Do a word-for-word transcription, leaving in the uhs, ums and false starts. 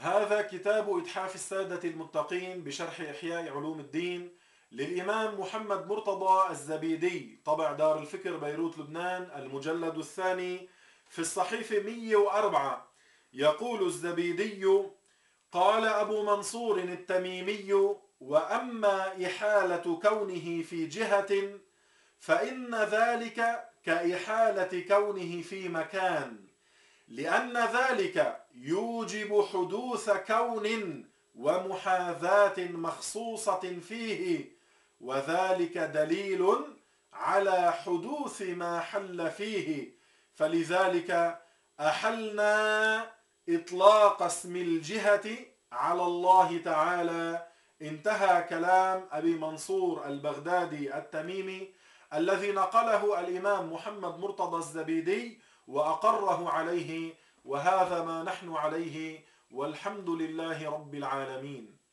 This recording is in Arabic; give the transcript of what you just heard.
هذا كتاب إتحاف السادة المتقين بشرح إحياء علوم الدين للإمام محمد مرتضى الزبيدي، طبع دار الفكر بيروت لبنان، المجلد الثاني في الصحيفة مئة وأربعة. يقول الزبيدي: قال أبو منصور التميمي: وأما إحالة كونه في جهة فإن ذلك كإحالة كونه في مكان، لأن ذلك يوجب حدوث كون ومحاذاة مخصوصة فيه، وذلك دليل على حدوث ما حل فيه، فلذلك أحلنا إطلاق اسم الجهة على الله تعالى. انتهى كلام أبي منصور البغدادي التميمي الذي نقله الإمام محمد مرتضى الزبيدي وأقره عليه، وهذا ما نحن عليه، والحمد لله رب العالمين.